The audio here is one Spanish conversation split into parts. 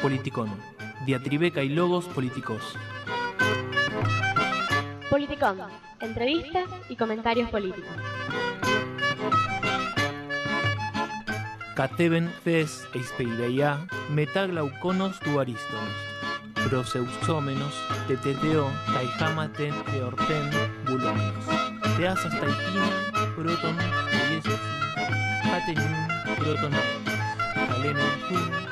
Politicón. Diatribeca y logos políticos. Politicón. Entrevistas y comentarios políticos. Cateben fes eispeireia metaglauconos tu arístonos. Proseusómenos teteteo taijamaten eorten bulomenos. Teasas taipina proton yesus hatenun proton kalenun kun.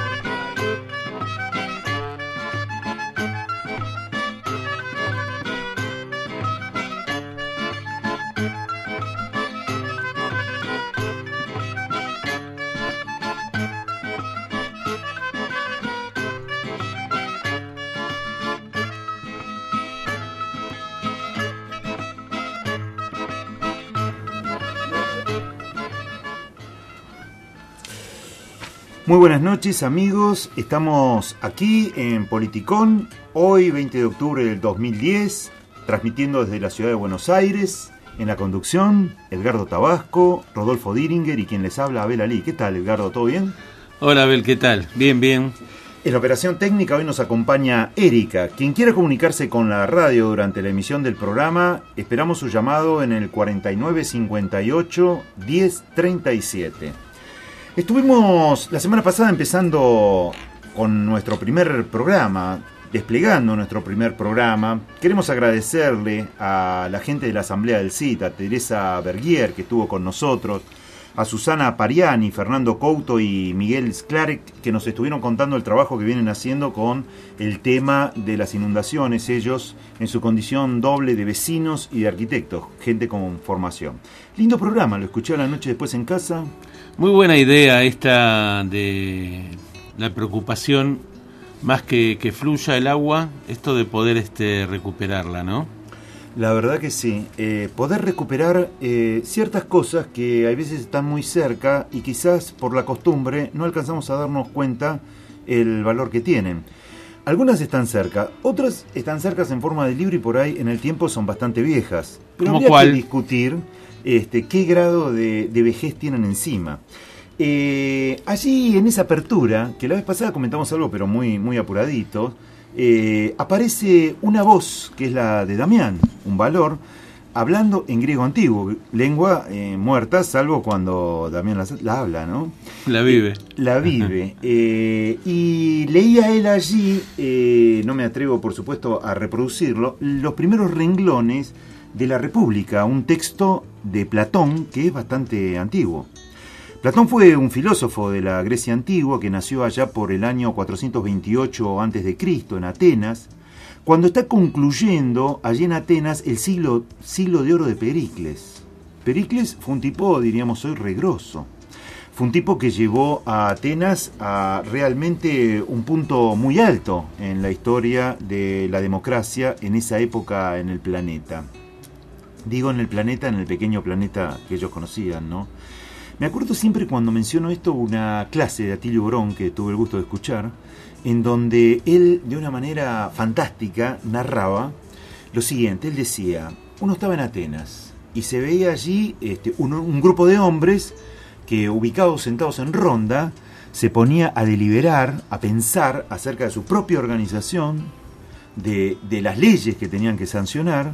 Muy buenas noches amigos, estamos aquí en Politicón, hoy 20 de octubre del 2010, transmitiendo desde la ciudad de Buenos Aires. En la conducción, Edgardo Tabasco, Rodolfo Diringer y quien les habla, Abel Ali. ¿Qué tal, Edgardo? ¿Todo bien? Hola Abel, ¿qué tal? Bien, bien. En la operación técnica hoy nos acompaña Erika. Quien quiera comunicarse con la radio durante la emisión del programa, esperamos su llamado en el 4958-1037. Estuvimos la semana pasada empezando con nuestro primer programa, desplegando nuestro primer programa. Queremos agradecerle a la gente de la Asamblea del CIT, a Teresa Bergier, que estuvo con nosotros, a Susana Pariani, Fernando Couto y Miguel Sklarek, que nos estuvieron contando el trabajo que vienen haciendo con el tema de las inundaciones, ellos en su condición doble de vecinos y de arquitectos, gente con formación. Lindo programa, lo escuché a la noche después en casa. Muy buena idea esta de la preocupación, más que fluya el agua, esto de poder recuperarla, ¿no? La verdad que sí, poder recuperar ciertas cosas que a veces están muy cerca y quizás por la costumbre no alcanzamos a darnos cuenta el valor que tienen. Algunas están cerca, otras están cercas en forma de libro y por ahí en el tiempo son bastante viejas. Pero habría que discutir qué grado de vejez tienen encima. Allí en esa apertura, que la vez pasada comentamos algo pero muy, muy apuradito, aparece una voz que es la de Damián, un valor, hablando en griego antiguo, lengua muerta, salvo cuando Damián la habla, ¿no? La vive. La vive. Y leía él allí, no me atrevo por supuesto a reproducirlo, los primeros renglones de la República, un texto de Platón que es bastante antiguo. Platón fue un filósofo de la Grecia antigua que nació allá por el año 428 a.C. en Atenas, cuando está concluyendo allí en Atenas el siglo de oro de Pericles. Pericles fue un tipo, diríamos hoy, regroso. Fue un tipo que llevó a Atenas a realmente un punto muy alto en la historia de la democracia en esa época en el planeta. Digo en el planeta, en el pequeño planeta que ellos conocían, ¿no? Me acuerdo siempre cuando menciono esto una clase de Atilio Borón que tuve el gusto de escuchar, en donde él de una manera fantástica narraba lo siguiente. Él decía, uno estaba en Atenas y se veía allí un grupo de hombres que ubicados sentados en ronda se ponía a deliberar, a pensar acerca de su propia organización, de las leyes que tenían que sancionar.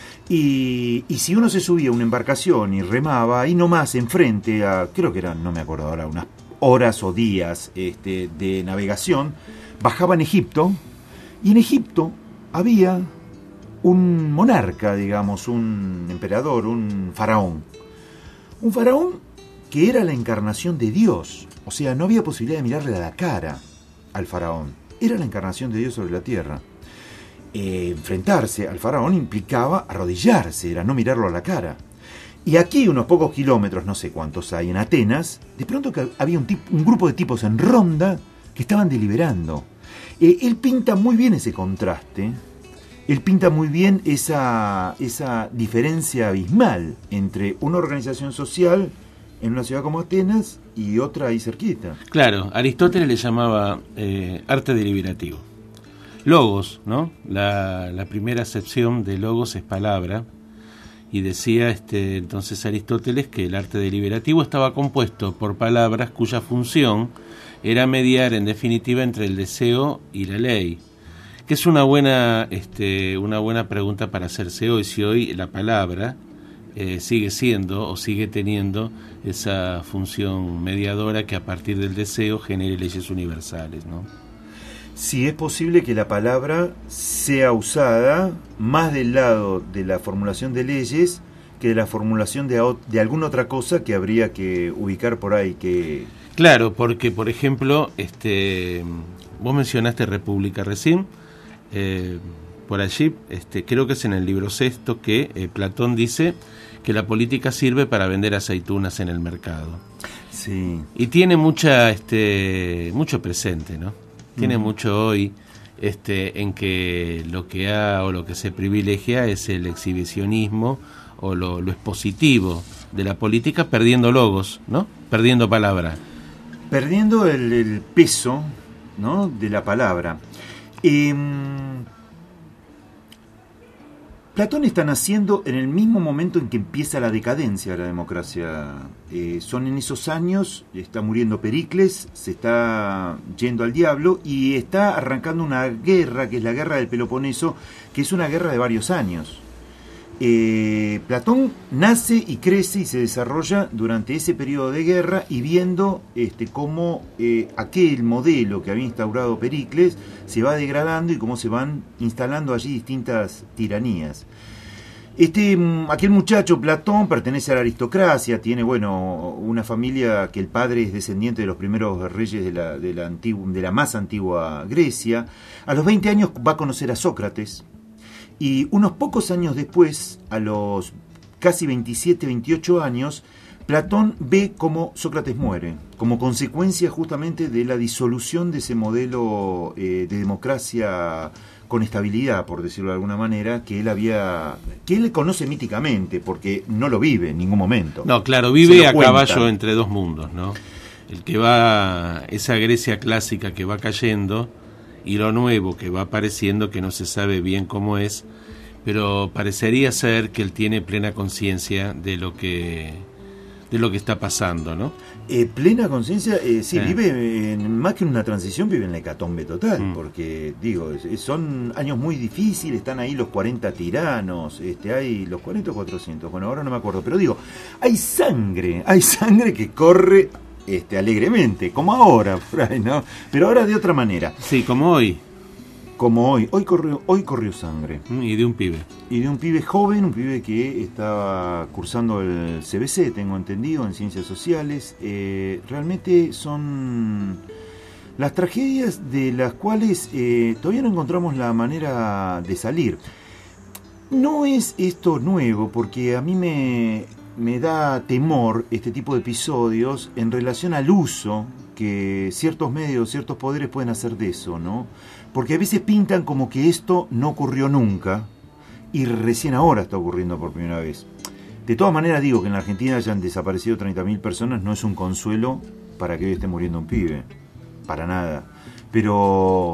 Y si uno se subía a una embarcación y remaba ahí nomás enfrente a, creo que eran, no me acuerdo ahora, unas horas o días de navegación, bajaba en Egipto, y en Egipto había un monarca, digamos, un emperador, un faraón. Un faraón que era la encarnación de Dios, o sea, no había posibilidad de mirarle a la cara al faraón, era la encarnación de Dios sobre la tierra. Enfrentarse al faraón implicaba arrodillarse, era no mirarlo a la cara. Y aquí, unos pocos kilómetros, no sé cuántos hay en Atenas, de pronto que había un grupo de tipos en ronda que estaban deliberando. Él pinta muy bien ese contraste, él pinta muy bien esa diferencia abismal entre una organización social en una ciudad como Atenas y otra ahí cerquita. Claro, Aristóteles le llamaba arte deliberativo. Logos, ¿no? La primera acepción de logos es palabra, y decía entonces Aristóteles que el arte deliberativo estaba compuesto por palabras cuya función era mediar en definitiva entre el deseo y la ley, que es una buena pregunta para hacerse hoy, si hoy la palabra sigue siendo o sigue teniendo esa función mediadora que a partir del deseo genere leyes universales, ¿no? Si es posible que la palabra sea usada más del lado de la formulación de leyes que de la formulación de alguna otra cosa que habría que ubicar por ahí. Claro, porque por ejemplo, vos mencionaste República recién, por allí, creo que es en el libro sexto que Platón dice que la política sirve para vender aceitunas en el mercado. Sí. Y tiene mucho presente, ¿no? Tiene mucho hoy en que lo que se privilegia es el exhibicionismo o lo expositivo de la política, perdiendo logos, ¿no? Perdiendo palabra. Perdiendo el peso, ¿no?, de la palabra. Platón está naciendo en el mismo momento en que empieza la decadencia de la democracia. Son en esos años, está muriendo Pericles, se está yendo al diablo y está arrancando una guerra, que es la guerra del Peloponeso, que es una guerra de varios años. Platón nace y crece y se desarrolla durante ese periodo de guerra y viendo cómo aquel modelo que había instaurado Pericles se va degradando y cómo se van instalando allí distintas tiranías. Aquel muchacho Platón pertenece a la aristocracia, tiene una familia que el padre es descendiente de los primeros reyes de la más antigua Grecia. A los 20 años va a conocer a Sócrates. Y unos pocos años después, a los casi 27, 28 años, Platón ve cómo Sócrates muere, como consecuencia justamente de la disolución de ese modelo de democracia con estabilidad, por decirlo de alguna manera, que él conoce míticamente, porque no lo vive en ningún momento. No, claro, vive a caballo entre dos mundos, ¿no? Esa Grecia clásica que va cayendo, y lo nuevo que va apareciendo, que no se sabe bien cómo es, pero parecería ser que él tiene plena conciencia de lo que está pasando, ¿no? Plena conciencia, sí, vive más que en una transición, vive en la hecatombe total, porque son años muy difíciles, están ahí los 40 tiranos, hay los 40 o 400, ahora no me acuerdo, pero hay sangre que corre alegremente, como ahora, ¿no? Pero ahora de otra manera. Sí, como hoy. Hoy corrió sangre. Y de un pibe. Y de un pibe joven, un pibe que estaba cursando el CBC, tengo entendido, en Ciencias Sociales. Realmente son las tragedias de las cuales todavía no encontramos la manera de salir. No es esto nuevo, porque a mí me da temor este tipo de episodios en relación al uso que ciertos medios, ciertos poderes pueden hacer de eso, ¿no? Porque a veces pintan como que esto no ocurrió nunca y recién ahora está ocurriendo por primera vez. De todas maneras, digo que en la Argentina hayan desaparecido 30.000 personas no es un consuelo para que hoy esté muriendo un pibe, para nada. Pero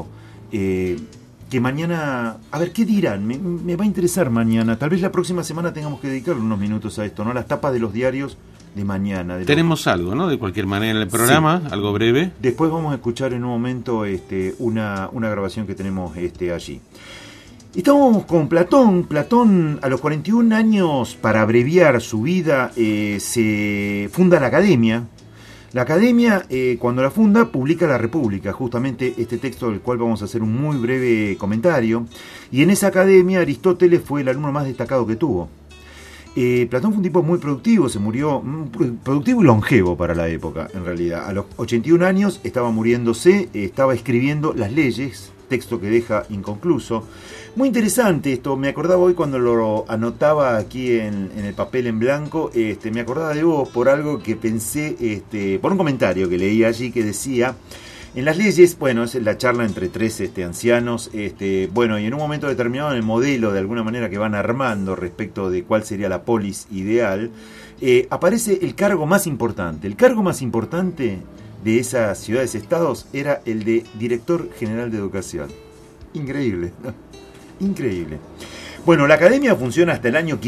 que mañana, a ver, ¿qué dirán? Me va a interesar mañana. Tal vez la próxima semana tengamos que dedicarle unos minutos a esto, ¿no? Las tapas de los diarios de mañana. Tenemos algo, ¿no? De cualquier manera en el programa, sí. Algo breve. Después vamos a escuchar en un momento una grabación que tenemos allí. Estamos con Platón. Platón, a los 41 años, para abreviar su vida, se funda la Academia. La Academia, cuando la funda, publica La República, justamente este texto del cual vamos a hacer un muy breve comentario. Y en esa Academia Aristóteles fue el alumno más destacado que tuvo. Platón fue un tipo muy productivo, se murió productivo y longevo para la época, en realidad. A los 81 años estaba muriéndose, estaba escribiendo Las Leyes, texto que deja inconcluso. Muy interesante esto, me acordaba hoy cuando lo anotaba aquí en el papel en blanco, me acordaba de vos por algo que pensé, por un comentario que leí allí que decía: en Las Leyes, es la charla entre tres ancianos, y en un momento determinado en el modelo de alguna manera que van armando respecto de cuál sería la polis ideal, aparece el cargo más importante. El cargo más importante de esas ciudades-estados era el de director general de educación. Increíble, ¿no? Increíble. Bueno, la Academia funciona hasta el año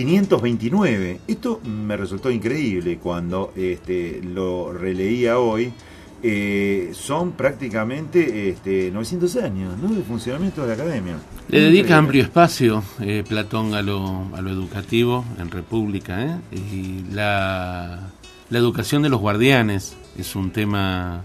529. Esto me resultó increíble cuando lo releía hoy. son prácticamente 900 años, ¿no?, de funcionamiento de la academia. Le dedica amplio espacio Platón a lo educativo en República, y la educación de los guardianes es un tema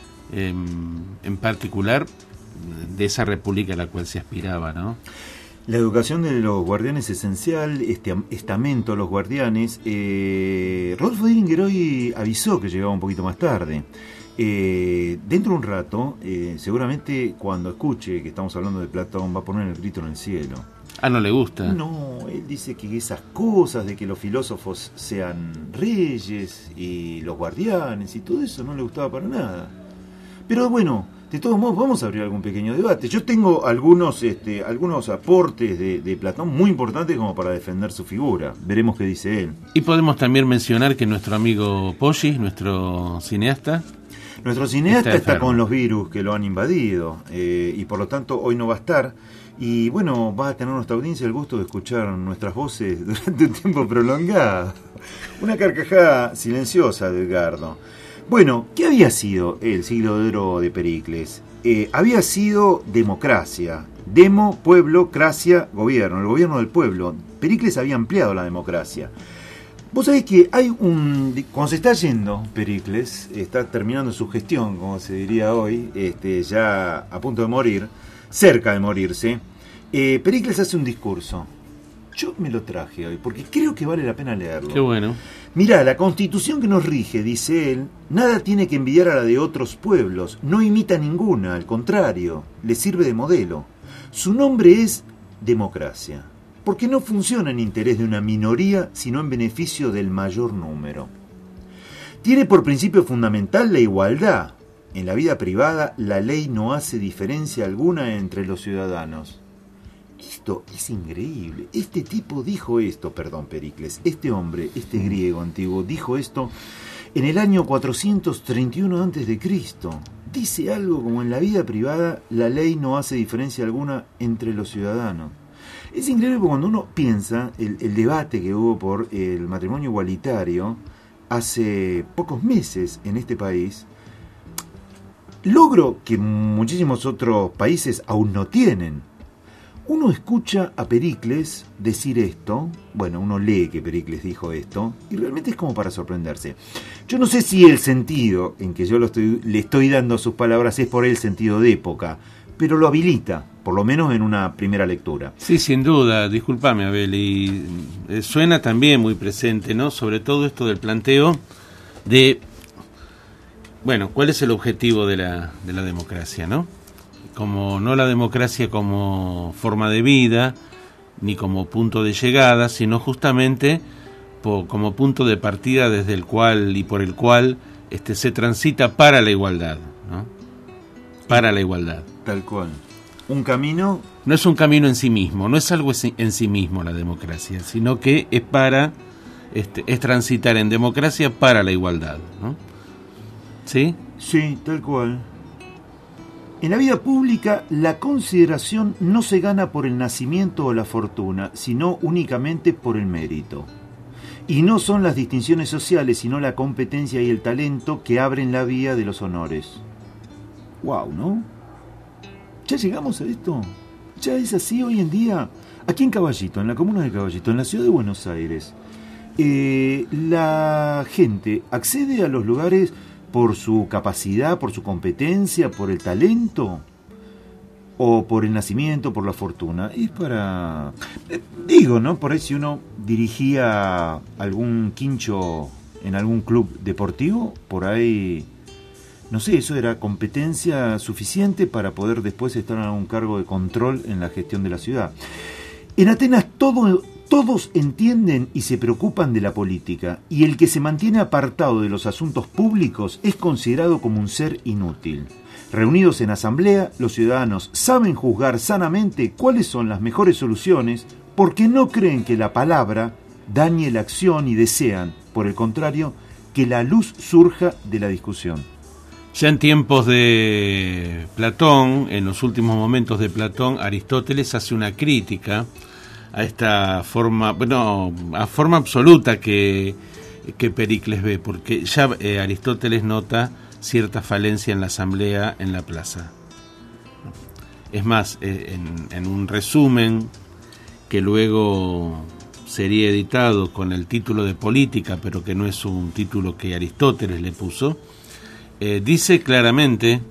en particular de esa república a la cual se aspiraba, ¿no? La educación de los guardianes es esencial, estamento a los guardianes. Rodolfo Diringer hoy avisó que llegaba un poquito más tarde. Dentro de un rato, seguramente cuando escuche que estamos hablando de Platón, va a poner el grito en el cielo. Ah, ¿no le gusta? No, él dice que esas cosas de que los filósofos sean reyes y los guardianes y todo eso no le gustaba para nada. Pero bueno, de todos modos vamos a abrir algún pequeño debate. Yo tengo algunos aportes de Platón muy importantes como para defender su figura. Veremos qué dice él. Y podemos también mencionar que nuestro amigo Poggi, nuestro cineasta está con los virus que lo han invadido, y por lo tanto hoy no va a estar. Y bueno, va a tener nuestra audiencia el gusto de escuchar nuestras voces durante un tiempo prolongado. Una carcajada silenciosa de Edgardo. Bueno, ¿qué había sido el siglo de oro de Pericles? Había sido democracia. Demo, pueblo, cracia, gobierno. El gobierno del pueblo. Pericles había ampliado la democracia. Vos sabés que hay cuando se está yendo Pericles, está terminando su gestión, como se diría hoy, ya a punto de morir, cerca de morirse, Pericles hace un discurso. Yo me lo traje hoy porque creo que vale la pena leerlo. Qué bueno. Mirá, la constitución que nos rige, dice él, nada tiene que envidiar a la de otros pueblos, no imita ninguna, al contrario, le sirve de modelo. Su nombre es democracia, porque no funciona en interés de una minoría, sino en beneficio del mayor número. Tiene por principio fundamental la igualdad. En la vida privada, la ley no hace diferencia alguna entre los ciudadanos. Esto es increíble. Este tipo dijo esto, Pericles, este hombre, este griego antiguo, dijo esto en el año 431 a.C. Dice algo como: en la vida privada, la ley no hace diferencia alguna entre los ciudadanos. Es increíble porque cuando uno piensa el debate que hubo por el matrimonio igualitario hace pocos meses en este país, logro que muchísimos otros países aún no tienen. Uno escucha a Pericles decir esto, bueno, uno lee que Pericles dijo esto, y realmente es como para sorprenderse. Yo no sé si el sentido en que yo le estoy dando a sus palabras es por el sentido de época, pero lo habilita, por lo menos en una primera lectura. Sí, sin duda, discúlpame, Abel, y suena también muy presente, ¿no? Sobre todo esto del planteo de, bueno, ¿cuál es el objetivo de la democracia, no? Como no la democracia como forma de vida, ni como punto de llegada, sino justamente como punto de partida desde el cual y por el cual se transita para la igualdad, ¿no? Para la igualdad. Tal cual. Un camino... No es un camino en sí mismo, no es algo en sí mismo la democracia, sino que es para es transitar en democracia para la igualdad, ¿no? ¿Sí? Sí, tal cual. En la vida pública, la consideración no se gana por el nacimiento o la fortuna, sino únicamente por el mérito. Y no son las distinciones sociales, sino la competencia y el talento que abren la vía de los honores. ¡Wow!, ¿no? ¿Ya llegamos a esto? ¿Ya es así hoy en día? Aquí en Caballito, en la comuna de Caballito, en la ciudad de Buenos Aires, la gente accede a los lugares por su capacidad, por su competencia, por el talento, o por el nacimiento, por la fortuna. Es para... digo, ¿no? Por ahí si uno dirigía algún quincho en algún club deportivo, por ahí, no sé, eso era competencia suficiente para poder después estar en algún cargo de control en la gestión de la ciudad. En Atenas todos entienden y se preocupan de la política, y el que se mantiene apartado de los asuntos públicos es considerado como un ser inútil. Reunidos en asamblea, los ciudadanos saben juzgar sanamente cuáles son las mejores soluciones porque no creen que la palabra dañe la acción y desean, por el contrario, que la luz surja de la discusión. Ya en tiempos de Platón, en los últimos momentos de Platón, Aristóteles hace una crítica a esta forma, bueno, a forma absoluta que Pericles ve, porque ya Aristóteles nota cierta falencia en la asamblea, en la plaza. Es más, en un resumen que luego sería editado con el título de Política, pero que no es un título que Aristóteles le puso, dice claramente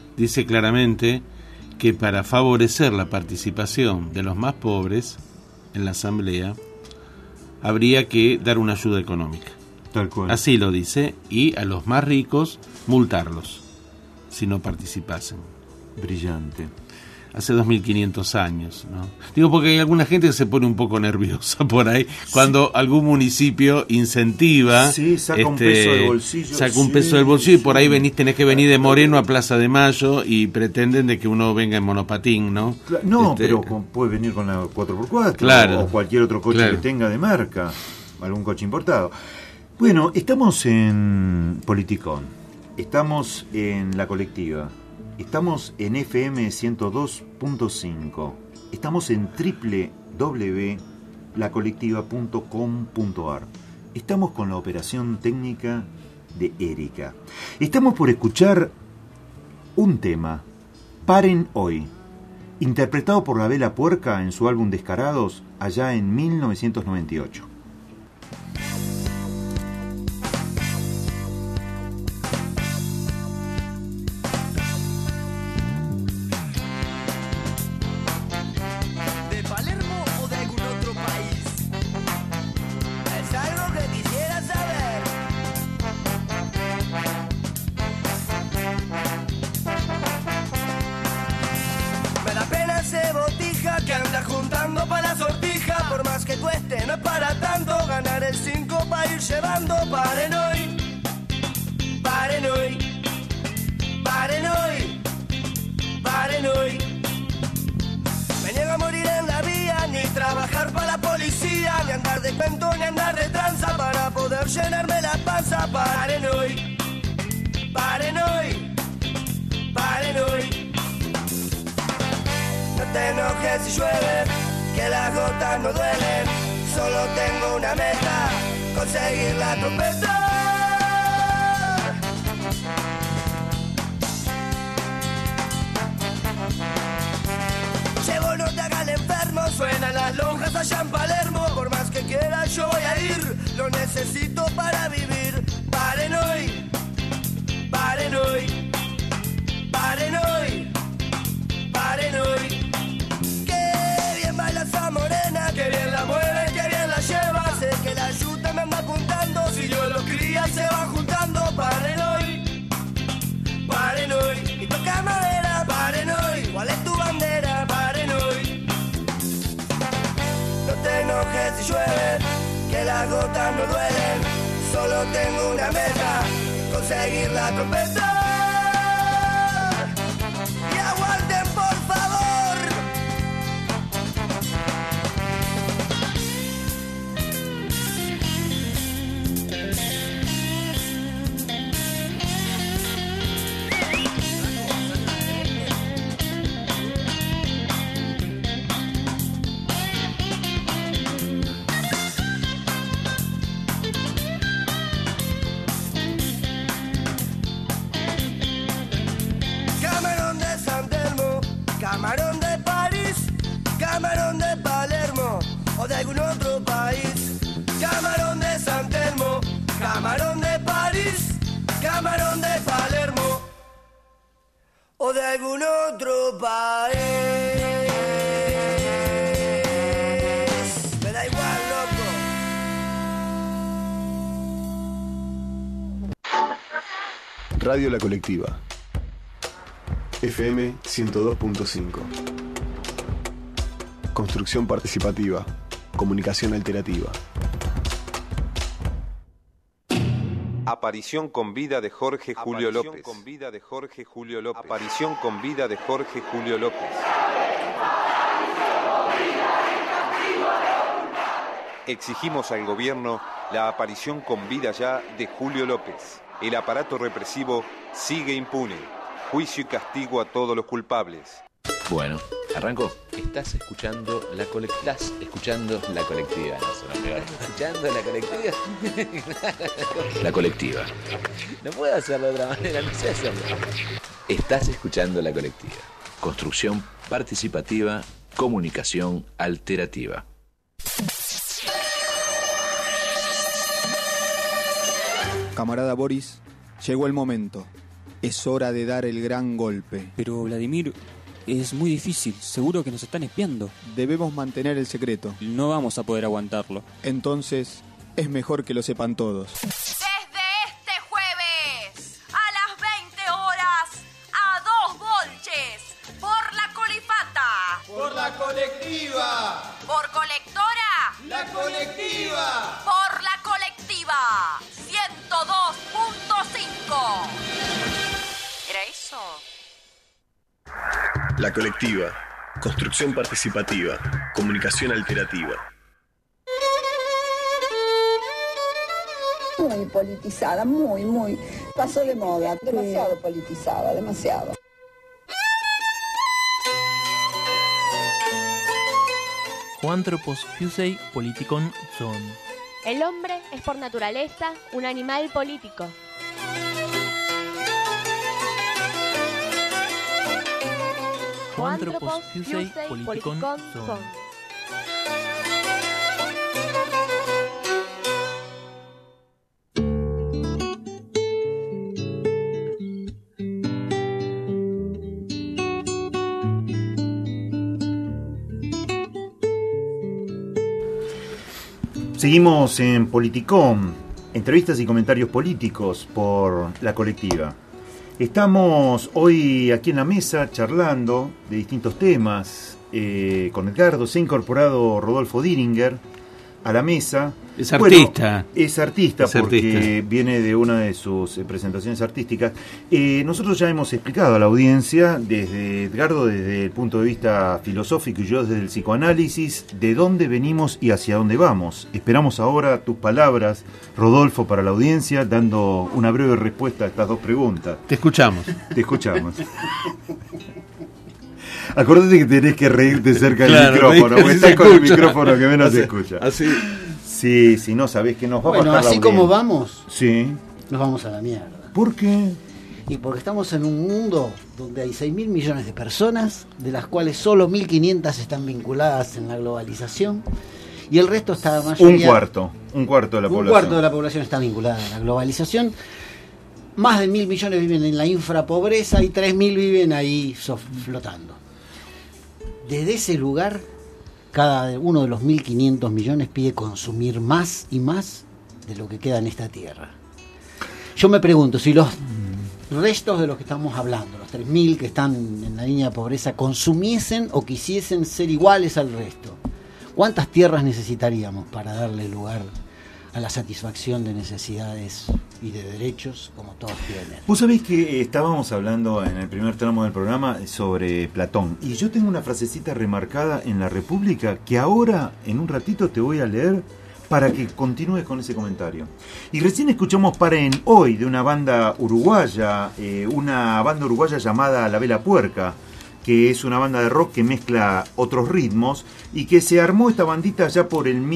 que para favorecer la participación de los más pobres en la asamblea habría que dar una ayuda económica. Tal cual. Así lo dice, y a los más ricos multarlos si no participasen. Brillante. Hace 2500 años, ¿no? Digo, porque hay alguna gente que se pone un poco nerviosa por ahí cuando algún municipio incentiva, saca un peso del bolsillo. Saca un peso del bolsillo y por ahí tenés que venir de Moreno a Plaza de Mayo y pretenden de que uno venga en monopatín, ¿no? No, pero puede venir con la 4x4, claro, o cualquier otro coche que tenga de marca, algún coche importado. Bueno, estamos en Politicón, estamos en La Colectiva, estamos en FM 102.5, estamos en www.lacolectiva.com.ar, estamos con la operación técnica de Erika. Estamos por escuchar un tema, Paren Hoy, interpretado por La Vela Puerca en su álbum Descarados, allá en 1998. Radio La Colectiva, FM 102.5. Construcción participativa, comunicación alternativa. Aparición con vida de Jorge Julio López. Aparición con vida de Jorge Julio López. Exigimos al gobierno la aparición con vida ya de Julio López. El aparato represivo sigue impune. Juicio y castigo a todos los culpables. Bueno, arrancó. Estás escuchando la colectiva. Estás escuchando la colectiva. No, se me pegó. ¿Estás escuchando la colectiva? La colectiva. No puedo hacerlo de otra manera, no sé hacerlo. Estás escuchando la colectiva. Construcción participativa, comunicación alterativa. Camarada Boris, llegó el momento. Es hora de dar el gran golpe. Pero, Vladimir, es muy difícil. Seguro que nos están espiando. Debemos mantener el secreto. No vamos a poder aguantarlo. Entonces, es mejor que lo sepan todos. Desde este jueves, a las 20 horas, a 2 bolches, por la colifata. Por la colectiva. Por colectora. La colectiva. Por la colectiva. 102.5. ¿Era eso? La colectiva. Construcción participativa. Comunicación alterativa. Muy politizada, muy. Pasó de moda, demasiado politizada, demasiado. Hoanthropos fusei politikon son. El hombre es por naturaleza un animal político. Hoanthropos fusei politikon son. Seguimos en Politicom, entrevistas y comentarios políticos por la colectiva. Estamos hoy aquí en la mesa charlando de distintos temas con Edgardo. Se ha incorporado Rodolfo Diringer a la mesa. Es artista. Bueno, es artista porque viene de una de sus presentaciones artísticas. Nosotros ya hemos explicado a la audiencia, desde Edgardo, desde el punto de vista filosófico y yo desde el psicoanálisis, de dónde venimos y hacia dónde vamos. Esperamos ahora tus palabras, Rodolfo, para la audiencia, dando una breve respuesta a estas dos preguntas. Te escuchamos. Te escuchamos. Acordate que tenés que reírte cerca del micrófono, porque estás con el micrófono que menos se escucha. Así. Sí, si no sabés que nos va a bajar la así como vamos, sí, nos vamos a la mierda. ¿Por qué? Y porque estamos en un mundo donde hay 6.000 millones de personas, de las cuales solo 1.500 están vinculadas en la globalización, y el resto está mayoría... Un cuarto de la población. Un cuarto de la población está vinculada a la globalización. Más de 1.000 millones viven en la infrapobreza y 3.000 viven ahí flotando. Desde ese lugar, cada uno de los 1.500 millones pide consumir más y más de lo que queda en esta tierra. Yo me pregunto, si los restos de los que estamos hablando, los 3.000 que están en la línea de pobreza, consumiesen o quisiesen ser iguales al resto, ¿cuántas tierras necesitaríamos para darle lugar a la satisfacción de necesidades y de derechos como todos tienen? Vos sabés que estábamos hablando en el primer tramo del programa sobre Platón, y yo tengo una frasecita remarcada en La República que ahora, en un ratito, te voy a leer para que continúes con ese comentario. Y recién escuchamos Paren Hoy, de una banda uruguaya llamada La Vela Puerca, que es una banda de rock que mezcla otros ritmos, y que se armó esta bandita ya por el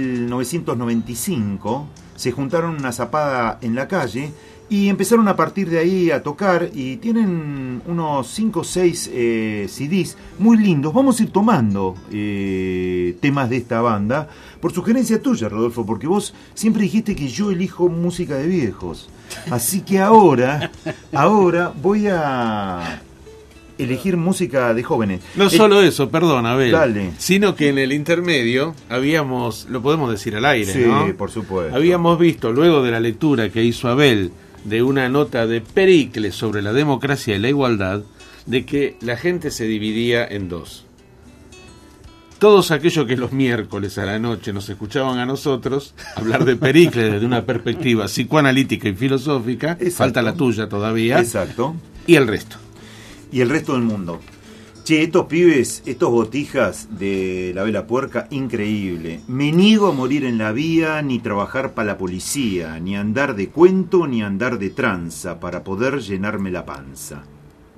1995, se juntaron una zapada en la calle y empezaron a partir de ahí a tocar, y tienen unos 5 o 6 CDs muy lindos. Vamos a ir tomando temas de esta banda, por sugerencia tuya, Rodolfo, porque vos siempre dijiste que yo elijo música de viejos. Así que ahora voy a elegir música de jóvenes. No solo eso, perdón, Abel. Dale. Sino que en el intermedio habíamos, lo podemos decir al aire, sí, ¿no? Sí, por supuesto. Habíamos visto, luego de la lectura que hizo Abel de una nota de Pericles sobre la democracia y la igualdad, de que la gente se dividía en dos. Todos aquellos que los miércoles a la noche nos escuchaban a nosotros hablar de Pericles desde una perspectiva psicoanalítica y filosófica, exacto, falta la tuya todavía. Exacto. Y el resto. Y el resto del mundo. Che, estos pibes, estos botijas de La Vela Puerca, increíble. Me niego a morir en la vía, ni trabajar para la policía, ni andar de cuento, ni andar de tranza, para poder llenarme la panza.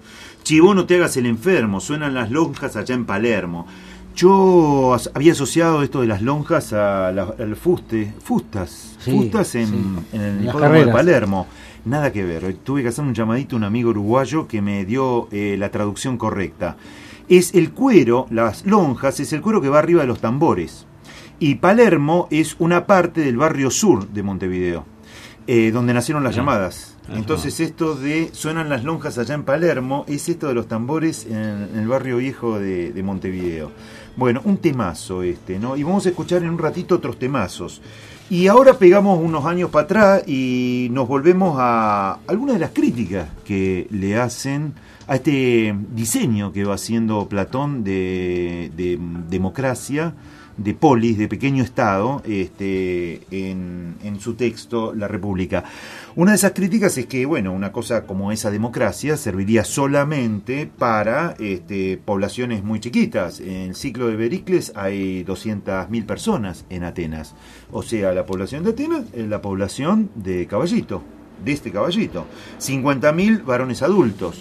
Chivó, no te hagas el enfermo, suenan las lonjas allá en Palermo. Yo había asociado esto de las lonjas al fustas en el hipódromo de Palermo. Nada que ver. Tuve que hacer un llamadito a un amigo uruguayo que me dio la traducción correcta. Es el cuero, las lonjas, es el cuero que va arriba de los tambores. Y Palermo es una parte del barrio sur de Montevideo, donde nacieron las llamadas. Entonces esto de suenan las lonjas allá en Palermo es esto de los tambores en el barrio viejo de Montevideo. Bueno, un temazo ¿no? Y vamos a escuchar en un ratito otros temazos. Y ahora pegamos unos años para atrás y nos volvemos a algunas de las críticas que le hacen a este diseño que va haciendo Platón de democracia, de polis, de pequeño estado, en su texto La República. Una de esas críticas es que, bueno, una cosa como esa democracia serviría solamente para poblaciones muy chiquitas. En el ciclo de Pericles hay 200.000 personas en Atenas. O sea, la población de Atenas es la población de Caballito, de este Caballito. 50.000 varones adultos.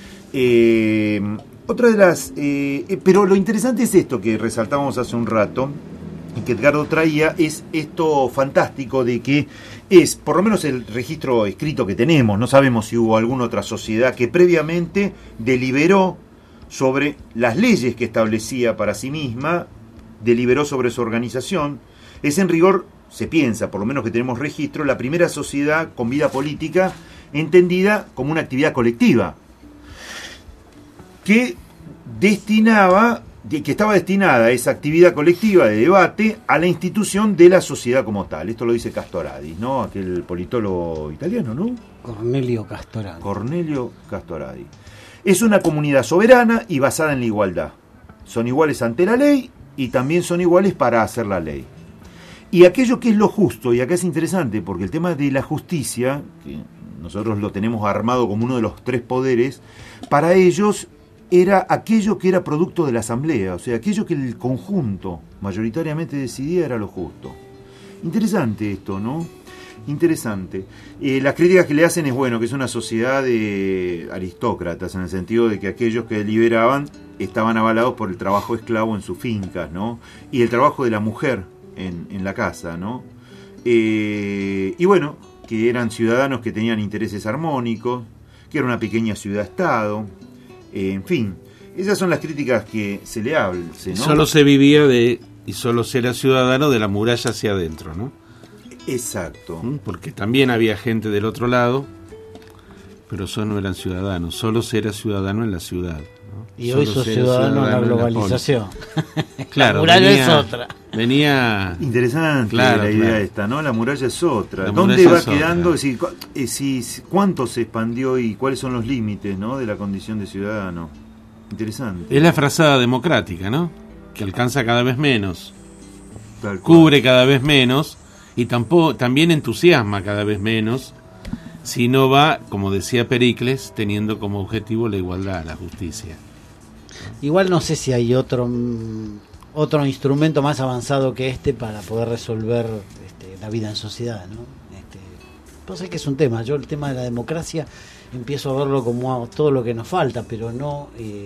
Otra de las... pero lo interesante es esto que resaltábamos hace un rato, y que Edgardo traía, es esto fantástico de que es, por lo menos el registro escrito que tenemos, no sabemos si hubo alguna otra sociedad que previamente deliberó sobre las leyes que establecía para sí misma, deliberó sobre su organización. Es en rigor, se piensa, por lo menos que tenemos registro, la primera sociedad con vida política entendida como una actividad colectiva, que estaba destinada a esa actividad colectiva de debate a la institución de la sociedad como tal. Esto lo dice Castoradi, ¿no? Aquel politólogo italiano, ¿no? Cornelio Castoradi. Es una comunidad soberana y basada en la igualdad. Son iguales ante la ley y también son iguales para hacer la ley. Y aquello que es lo justo, y acá es interesante, porque el tema de la justicia, que nosotros lo tenemos armado como uno de los tres poderes, para ellos era aquello que era producto de la asamblea, o sea, aquello que el conjunto mayoritariamente decidía era lo justo. Interesante esto, ¿no? Interesante. Las críticas que le hacen es, bueno, que es una sociedad de aristócratas, en el sentido de que aquellos que deliberaban estaban avalados por el trabajo esclavo en sus fincas, ¿no? Y el trabajo de la mujer en la casa, ¿no? Y bueno, que eran ciudadanos que tenían intereses armónicos, que era una pequeña ciudad-estado. En fin, esas son las críticas que se le hace, ¿no? Solo se vivía y solo se era ciudadano de la muralla hacia adentro, ¿no? Exacto. Porque también había gente del otro lado, pero solo no eran ciudadanos, solo se era ciudadano en la ciudad, ¿no? Y solo hoy sos ciudadano en la globalización. Claro, la muralla es otra. Venía... Interesante la idea esta, ¿no? La muralla es otra. ¿Dónde va quedando? ¿Cuánto se expandió y cuáles son los límites, ¿no? de la condición de ciudadano? Interesante. Es la frazada democrática, ¿no? Que alcanza cada vez menos, cubre cada vez menos y también entusiasma cada vez menos, si no va, como decía Pericles, teniendo como objetivo la igualdad, la justicia. Igual no sé si hay otro instrumento más avanzado que para poder resolver la vida en sociedad, ¿no? Pues es que es un tema. Yo el tema de la democracia empiezo a verlo como todo lo que nos falta, pero no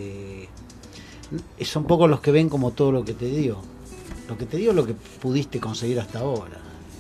son pocos los que ven como todo lo que te dio. Lo que te dio es lo que pudiste conseguir hasta ahora.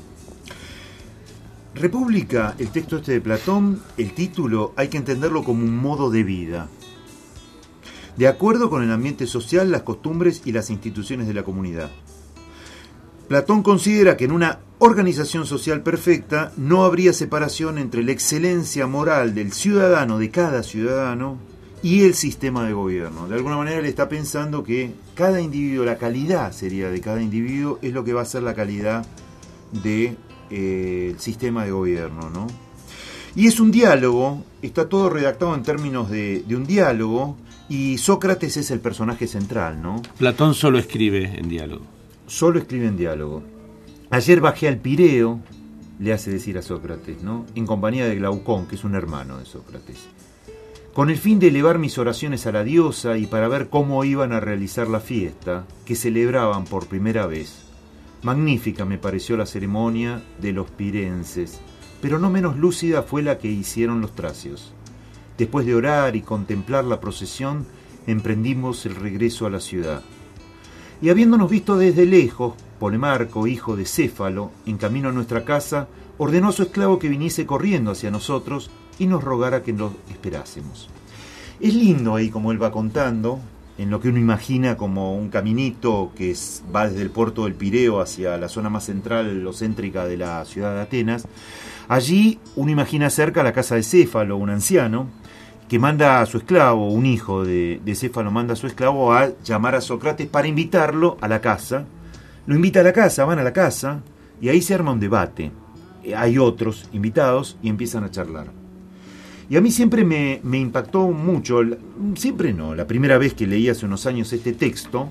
República, el texto de Platón, el título hay que entenderlo como un modo de vida, de acuerdo con el ambiente social, las costumbres y las instituciones de la comunidad. Platón considera que en una organización social perfecta no habría separación entre la excelencia moral del ciudadano, de cada ciudadano, y el sistema de gobierno. De alguna manera él está pensando que cada individuo, la calidad sería de cada individuo, es lo que va a ser la calidad del sistema de gobierno, ¿no? Y es un diálogo, está todo redactado en términos de un diálogo, y Sócrates es el personaje central, ¿no? Platón solo escribe en diálogo. Solo escribe en diálogo. Ayer bajé al Pireo, le hace decir a Sócrates, ¿no? En compañía de Glaucón, que es un hermano de Sócrates, con el fin de elevar mis oraciones a la diosa y para ver cómo iban a realizar la fiesta que celebraban por primera vez. Magnífica me pareció la ceremonia de los pirenses, pero no menos lúcida fue la que hicieron los tracios. Después de orar y contemplar la procesión, emprendimos el regreso a la ciudad. Y habiéndonos visto desde lejos, Polemarco, hijo de Céfalo, en camino a nuestra casa, ordenó a su esclavo que viniese corriendo hacia nosotros y nos rogara que lo esperásemos. Es lindo ahí como él va contando, en lo que uno imagina como un caminito que va desde el puerto del Pireo hacia la zona más central o céntrica de la ciudad de Atenas. Allí uno imagina cerca la casa de Céfalo, un anciano, que manda a su esclavo, un hijo de Céfalo manda a su esclavo a llamar a Sócrates para invitarlo a la casa. Lo invita a la casa, van a la casa, y ahí se arma un debate. Hay otros invitados y empiezan a charlar. Y a mí siempre me impactó mucho, siempre no, la primera vez que leí hace unos años este texto,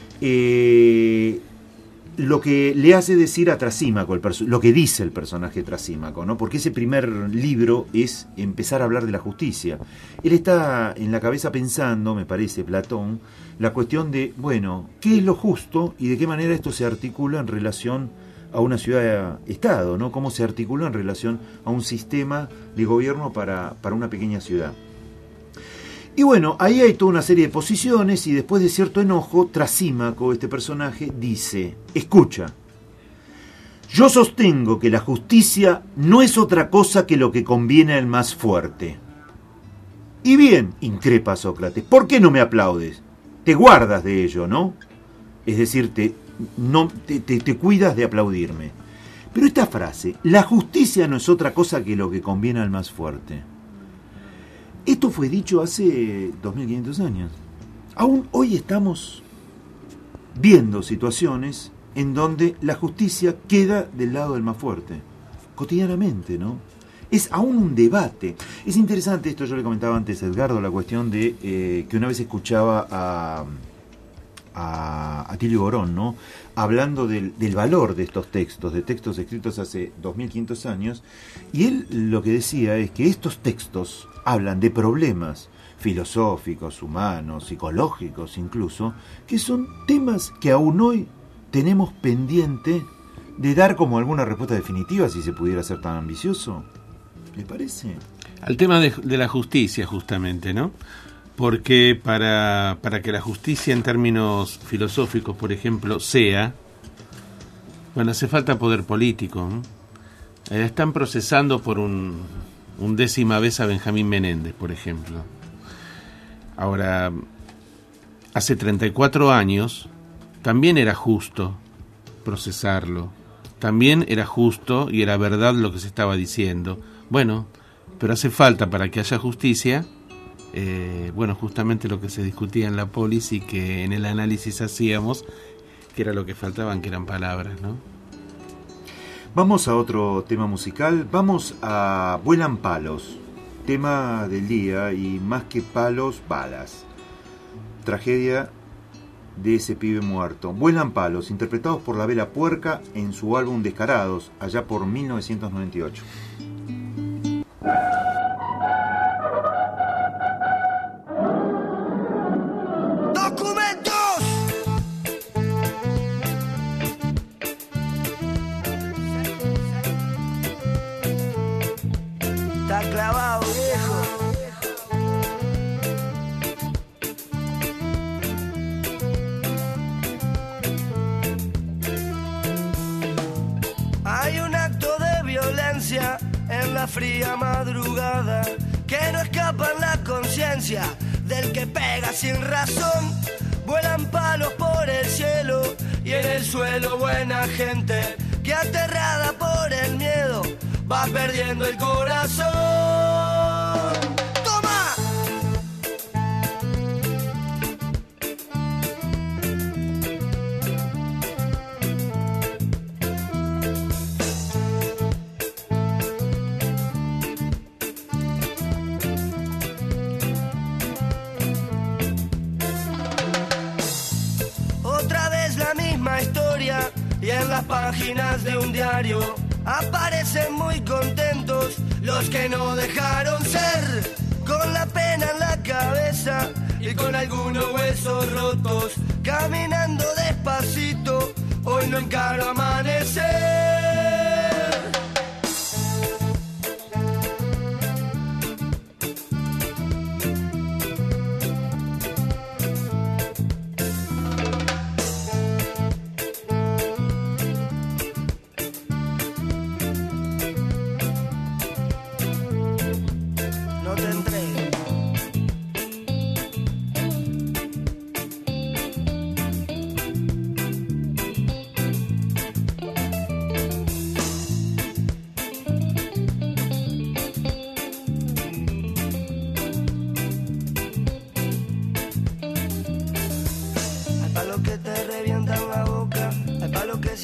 lo que le hace decir a Trasímaco, lo que dice el personaje Trasímaco, ¿no? Porque ese primer libro es empezar a hablar de la justicia. Él está en la cabeza pensando, me parece, Platón, la cuestión de, bueno, ¿qué es lo justo y de qué manera esto se articula en relación a una ciudad-estado, ¿no? Cómo se articula en relación a un sistema de gobierno para una pequeña ciudad. Y bueno, ahí hay toda una serie de posiciones y después de cierto enojo, Trasímaco, este personaje, dice, escucha, yo sostengo que la justicia no es otra cosa que lo que conviene al más fuerte. Y bien, increpa Sócrates, ¿por qué no me aplaudes? Te guardas de ello, ¿no? Es decir, te cuidas de aplaudirme. Pero esta frase, la justicia no es otra cosa que lo que conviene al más fuerte. Esto fue dicho hace 2500 años. Aún hoy estamos viendo situaciones en donde la justicia queda del lado del más fuerte. Cotidianamente, ¿no? Es aún un debate. Es interesante esto, yo le comentaba antes a Edgardo, la cuestión de que una vez escuchaba a Atilio Borón, ¿no? Hablando del valor de estos textos, de textos escritos hace 2500 años, y él lo que decía es que estos textos hablan de problemas filosóficos, humanos, psicológicos incluso, que son temas que aún hoy tenemos pendiente de dar como alguna respuesta definitiva, si se pudiera ser tan ambicioso. ¿Le parece? Al tema de la justicia, justamente, ¿no? Porque para que la justicia en términos filosóficos, por ejemplo, sea, bueno, hace falta poder político, ¿no? Están procesando por un 10ª vez a Benjamín Menéndez, por ejemplo. Ahora, hace 34 años también era justo procesarlo, también era justo y era verdad lo que se estaba diciendo. Bueno, pero hace falta para que haya justicia, bueno, justamente lo que se discutía en la polis y que en el análisis hacíamos, que era lo que faltaban, que eran palabras, ¿no? Vamos a otro tema musical, vamos a Vuelan palos, tema del día, y más que palos, balas. Tragedia de ese pibe muerto. Vuelan palos, interpretados por La Vela Puerca en su álbum Descarados, allá por 1998. Clavado, viejo. Hay un acto de violencia en la fría madrugada que no escapa en la conciencia del que pega sin razón. Vuelan palos por el cielo y en el suelo buena gente que aterrada por el miedo va perdiendo el corazón. ¡Toma! Otra vez la misma historia y en las páginas de un diario aparecen muy contentos los que no dejaron ser, con la pena en la cabeza y con algunos huesos rotos, caminando despacito, hoy no encaro amanecer.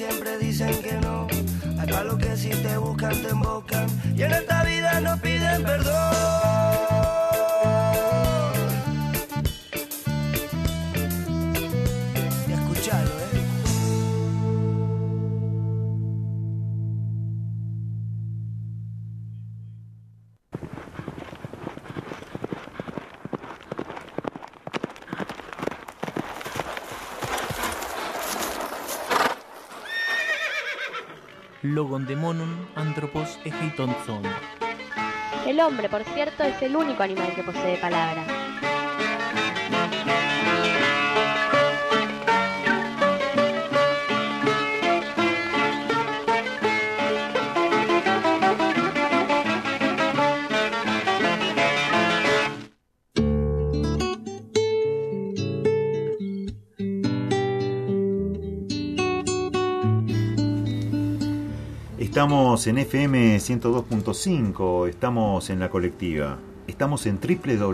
siempre dicen que no. Hay palos que si te buscan te embocan y en esta vida no piden perdón. Y escuchalo, Logon demonum anthropos ejeiton son. El hombre, por cierto, es el único animal que posee palabra. Estamos en FM 102.5, estamos en La Colectiva, estamos en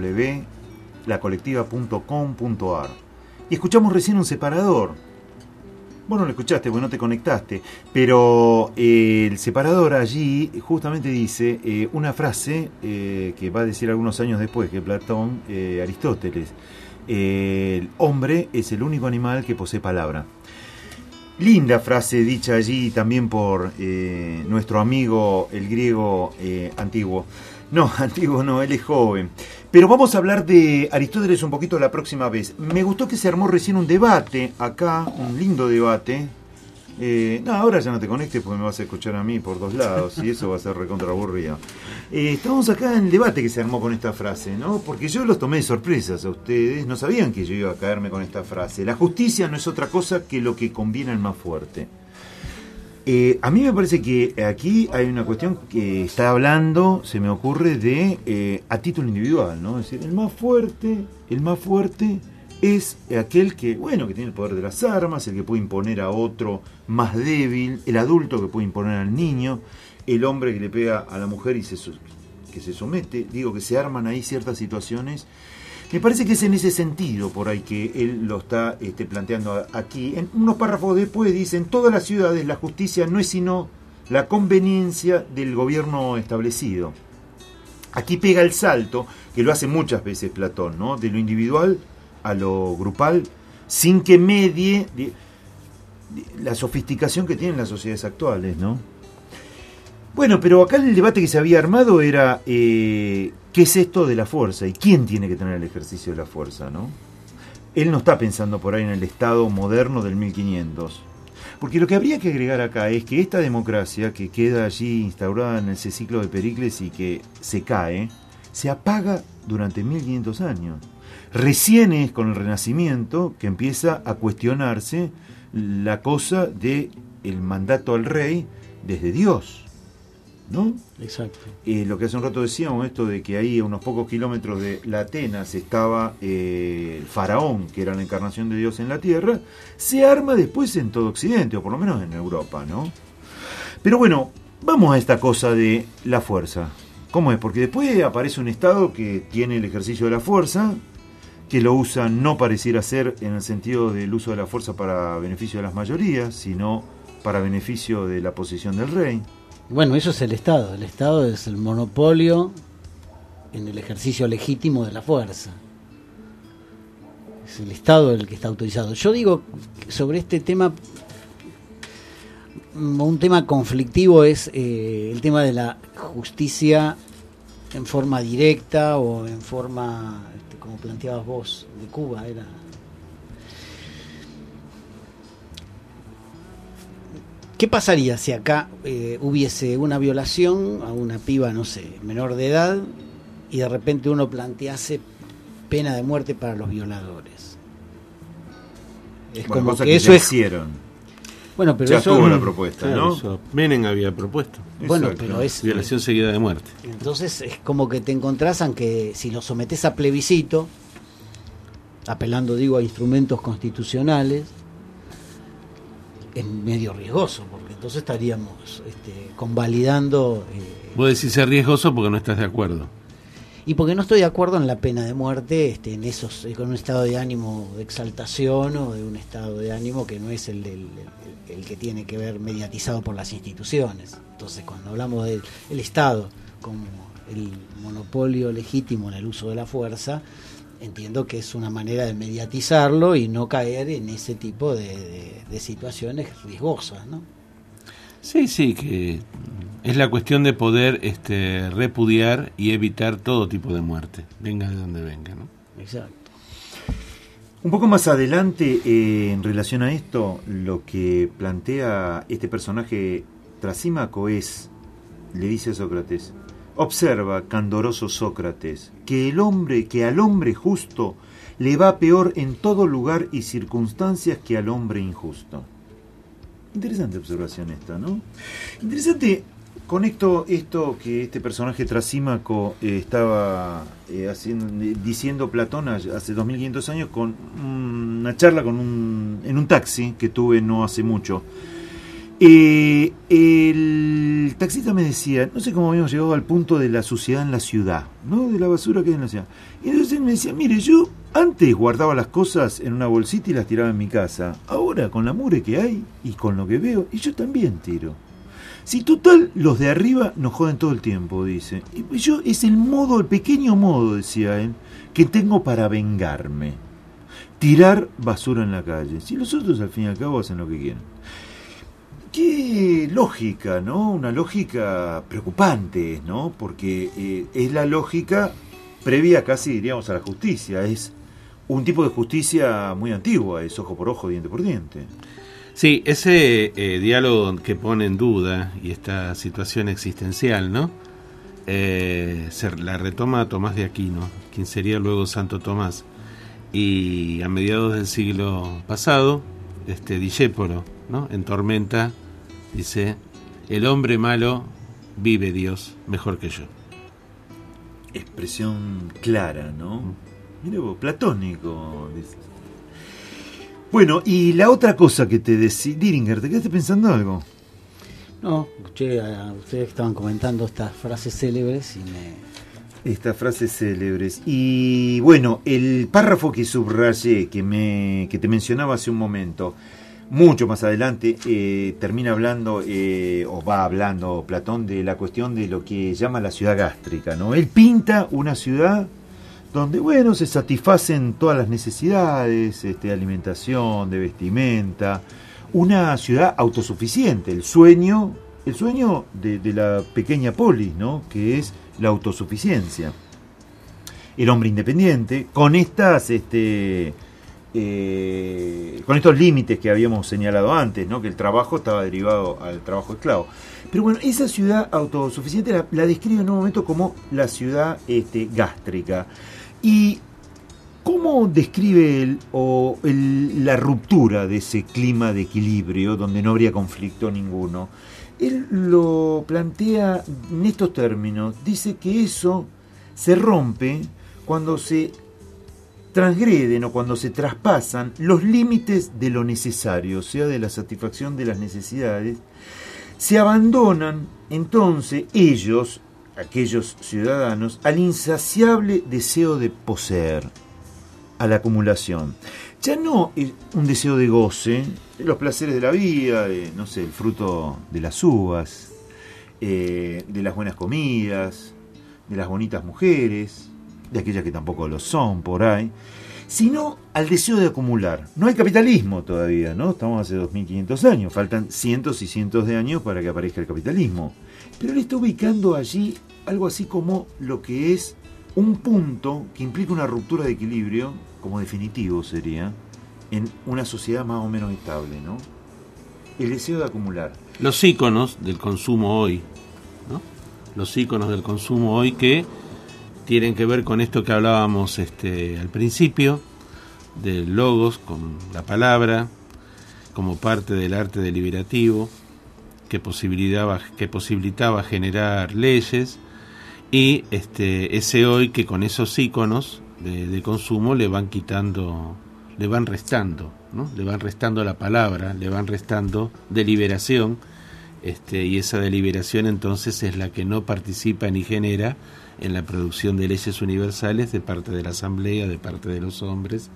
www.lacolectiva.com.ar y escuchamos recién un separador. Vos no lo escuchaste porque no te conectaste, pero el separador allí justamente dice una frase que va a decir algunos años después que Platón, Aristóteles. El hombre es el único animal que posee palabra. Linda frase dicha allí también por nuestro amigo el griego antiguo. No, antiguo no, él es joven. Pero vamos a hablar de Aristóteles un poquito la próxima vez. Me gustó que se armó recién un debate acá, un lindo debate. No, ahora ya no te conectes porque me vas a escuchar a mí por dos lados y eso va a ser recontra aburrido. Estamos acá en el debate que se armó con esta frase, ¿no? Porque yo los tomé de sorpresas a ustedes, no sabían que yo iba a caerme con esta frase. La justicia no es otra cosa que lo que conviene al más fuerte. A mí me parece que aquí hay una cuestión que está hablando, se me ocurre, de a título individual, ¿no? Es decir, el más fuerte es aquel que, bueno, que tiene el poder de las armas, el que puede imponer a otro más débil, el adulto que puede imponer al niño, el hombre que le pega a la mujer y que se somete. Digo que se arman ahí ciertas situaciones. Me parece que es en ese sentido por ahí que él lo está planteando aquí. En unos párrafos después dice: en todas las ciudades la justicia no es sino la conveniencia del gobierno establecido. Aquí pega el salto, que lo hace muchas veces Platón, ¿no? De lo individual a lo grupal, sin que medie la sofisticación que tienen las sociedades actuales, ¿no? Bueno, pero acá el debate que se había armado era ¿qué es esto de la fuerza? ¿Y quién tiene que tener el ejercicio de la fuerza, no? Él no está pensando por ahí en el Estado moderno del 1500. Porque lo que habría que agregar acá es que esta democracia que queda allí instaurada en ese ciclo de Pericles y que se cae, se apaga durante 1500 años. Recién es con el Renacimiento que empieza a cuestionarse la cosa de el mandato al rey desde Dios, ¿no? Exacto. Lo que hace un rato decíamos, esto de que ahí a unos pocos kilómetros de la Atenas estaba el faraón, que era la encarnación de Dios en la tierra, se arma después en todo Occidente, o por lo menos en Europa, ¿no? Pero bueno, vamos a esta cosa de la fuerza. ¿Cómo es? Porque después aparece un Estado que tiene el ejercicio de la fuerza, que lo usa, no pareciera ser en el sentido del uso de la fuerza para beneficio de las mayorías, sino para beneficio de la posición del rey. Bueno, eso es el Estado. El Estado es el monopolio en el ejercicio legítimo de la fuerza. Es el Estado el que está autorizado. Yo digo sobre este tema, un tema conflictivo es el tema de la justicia en forma directa o en forma, como planteabas vos, de Cuba. Era ¿qué pasaría si acá hubiese una violación a una piba, no sé, menor de edad, y de repente uno plantease pena de muerte para los violadores? Es bueno, como cosa que que eso hicieron. Bueno, pero ya eso estuvo la propuesta, claro, ¿no? Eso Menem había propuesto. Bueno, exacto, pero es violación seguida de muerte. Entonces es como que te encontrás en que si lo sometés a plebiscito, apelando, digo, a instrumentos constitucionales, es medio riesgoso, porque entonces estaríamos convalidando. Vos decís es riesgoso porque no estás de acuerdo. y porque no estoy de acuerdo en la pena de muerte, en esos, con un estado de ánimo de exaltación o de un estado de ánimo que no es el que tiene que ver mediatizado por las instituciones. Entonces, cuando hablamos del Estado como el monopolio legítimo en el uso de la fuerza, entiendo que es una manera de mediatizarlo y no caer en ese tipo de situaciones riesgosas, ¿no? Sí, que es la cuestión de poder repudiar y evitar todo tipo de muerte, venga de donde venga, ¿no? Exacto. Un poco más adelante, en relación a esto, lo que plantea este personaje Trasímaco es, le dice a Sócrates: observa, candoroso Sócrates, que al hombre justo le va peor en todo lugar y circunstancias que al hombre injusto. Interesante observación esta, ¿no? Interesante. Conecto esto que este personaje Trasímaco estaba diciendo Platón hace 2500 años con una charla en un taxi que tuve no hace mucho. El taxista me decía, no sé cómo habíamos llegado al punto de la suciedad en la ciudad, ¿no? De la basura que hay en la ciudad. Y entonces él me decía, mire, yo antes guardaba las cosas en una bolsita y las tiraba en mi casa. Ahora, con la mugre que hay y con lo que veo, y yo también tiro. Si total, los de arriba nos joden todo el tiempo, dice. Y yo, es el pequeño modo, decía él, que tengo para vengarme. Tirar basura en la calle. Si los otros, al fin y al cabo, hacen lo que quieren. Qué lógica, ¿no? Una lógica preocupante, ¿no? Porque es la lógica previa casi, diríamos, a la justicia. Es un tipo de justicia muy antigua, es ojo por ojo, diente por diente. Sí, ese diálogo que pone en duda y esta situación existencial, ¿no? La retoma Tomás de Aquino, quien sería luego Santo Tomás. Y a mediados del siglo pasado, Discépolo, ¿no? En Tormenta dice: el hombre malo vive Dios mejor que yo. Expresión clara, ¿no? Mira vos, platónico. Bueno, y la otra cosa que te decía, Diringer, ¿te quedaste pensando algo? No, escuché a ustedes que estaban comentando estas frases célebres Estas frases célebres. Y bueno, el párrafo que subrayé, que te mencionaba hace un momento, mucho más adelante termina hablando, o va hablando Platón, de la cuestión de lo que llama la ciudad gástrica, ¿no? Él pinta una ciudad donde, bueno, se satisfacen todas las necesidades, de alimentación, de vestimenta, una ciudad autosuficiente, el sueño de la pequeña polis, ¿no? Que es la autosuficiencia. El hombre independiente, con estas con estos límites que habíamos señalado antes, ¿no? Que el trabajo estaba derivado al trabajo esclavo. Pero bueno, esa ciudad autosuficiente la describe en un momento como la ciudad gástrica. ¿Y cómo describe él la ruptura de ese clima de equilibrio donde no habría conflicto ninguno? Él lo plantea en estos términos. Dice que eso se rompe cuando se transgreden o cuando se traspasan los límites de lo necesario, o sea, de la satisfacción de las necesidades. Se abandonan entonces aquellos ciudadanos, al insaciable deseo de poseer, a la acumulación. Ya no es un deseo de goce, de los placeres de la vida, el fruto de las uvas, de las buenas comidas, de las bonitas mujeres, de aquellas que tampoco lo son por ahí, sino al deseo de acumular. No hay capitalismo todavía, ¿no? Estamos hace 2500 años, faltan cientos y cientos de años para que aparezca el capitalismo. Pero él está ubicando allí algo así como lo que es un punto que implica una ruptura de equilibrio, como definitivo sería, en una sociedad más o menos estable, ¿no? El deseo de acumular. Los íconos del consumo hoy, ¿no? Los íconos del consumo hoy que tienen que ver con esto que hablábamos al principio, del logos, con la palabra, como parte del arte deliberativo, que posibilitaba generar leyes, y ese hoy que con esos íconos de consumo le van restando, ¿no? Le van restando la palabra, le van restando deliberación, y esa deliberación entonces es la que no participa ni genera en la producción de leyes universales de parte de la Asamblea, de parte de los hombres.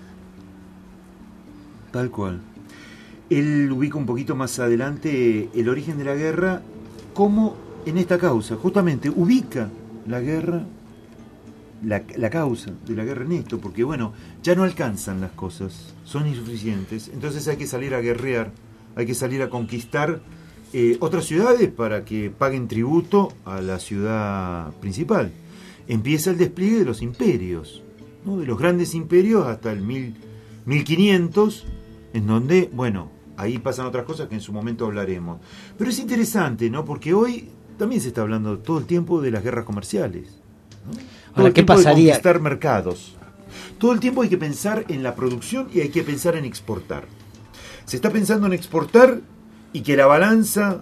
Tal cual. Él ubica un poquito más adelante el origen de la guerra como en esta causa, justamente ubica la guerra, la causa de la guerra en esto, porque bueno, ya no alcanzan las cosas, son insuficientes, entonces hay que salir a guerrear, hay que salir a conquistar otras ciudades para que paguen tributo a la ciudad principal. Empieza el despliegue de los imperios, ¿no? De los grandes imperios hasta el 1500, en donde, bueno, ahí pasan otras cosas que en su momento hablaremos. Pero es interesante, ¿no? Porque hoy también se está hablando todo el tiempo de las guerras comerciales, ¿no? Todo ahora, el ¿qué tiempo pasaría? de conquistar mercados. Todo el tiempo hay que pensar en la producción y hay que pensar en exportar. Se está pensando en exportar y que la balanza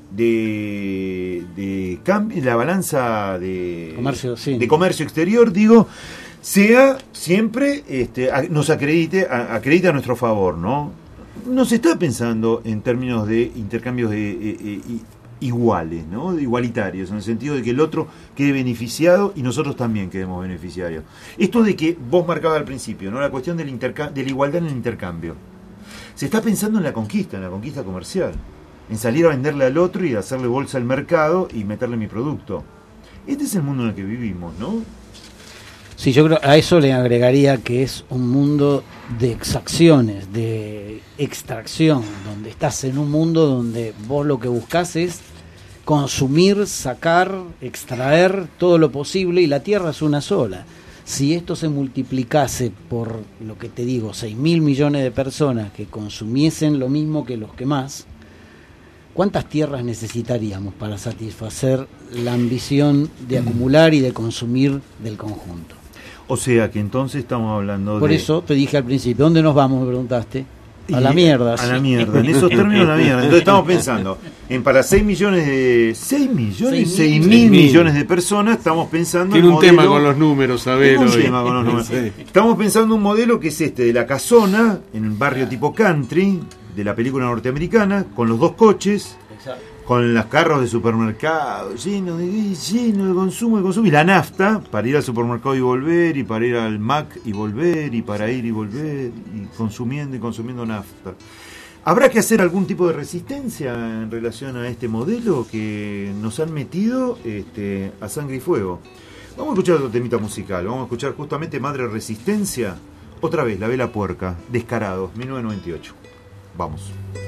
de cambio, la balanza de comercio exterior, digo, sea siempre nos acredite a nuestro favor, ¿no? No se está pensando en términos de intercambios iguales, ¿no? Igualitarios, en el sentido de que el otro quede beneficiado y nosotros también quedemos beneficiarios. Esto de que vos marcabas al principio, ¿no? La cuestión de la igualdad en el intercambio. Se está pensando en la conquista comercial, en salir a venderle al otro y hacerle bolsa al mercado y meterle mi producto. Este es el mundo en el que vivimos, ¿no? Sí, yo creo a eso le agregaría que es un mundo de exacciones, de extracción, donde estás en un mundo donde vos lo que buscás es consumir, sacar, extraer todo lo posible, y la tierra es una sola. Si esto se multiplicase por, lo que te digo, 6.000 millones de personas que consumiesen lo mismo que los que más, ¿cuántas tierras necesitaríamos para satisfacer la ambición de acumular y de consumir del conjunto? O sea que entonces estamos hablando Por eso te dije al principio, ¿dónde nos vamos? Me preguntaste. A la mierda. A la mierda, en esos términos a la mierda. Entonces estamos pensando en para 6 millones de... 6 mil millones de personas, estamos pensando Tiene en un tema con los números, a ver. Tema con los números. Sí. Estamos pensando un modelo que es de la casona, en un barrio tipo country, de la película norteamericana, con los dos coches, con los carros de supermercado, lleno de consumo, y la nafta, para ir al supermercado y volver, y para ir al Mac y volver, y para ir y volver, y consumiendo nafta. ¿Habrá que hacer algún tipo de resistencia en relación a este modelo que nos han metido a sangre y fuego? Vamos a escuchar otro temita musical, vamos a escuchar justamente Madre Resistencia, otra vez, La Vela Puerca, Descarados, 1998. Vamos.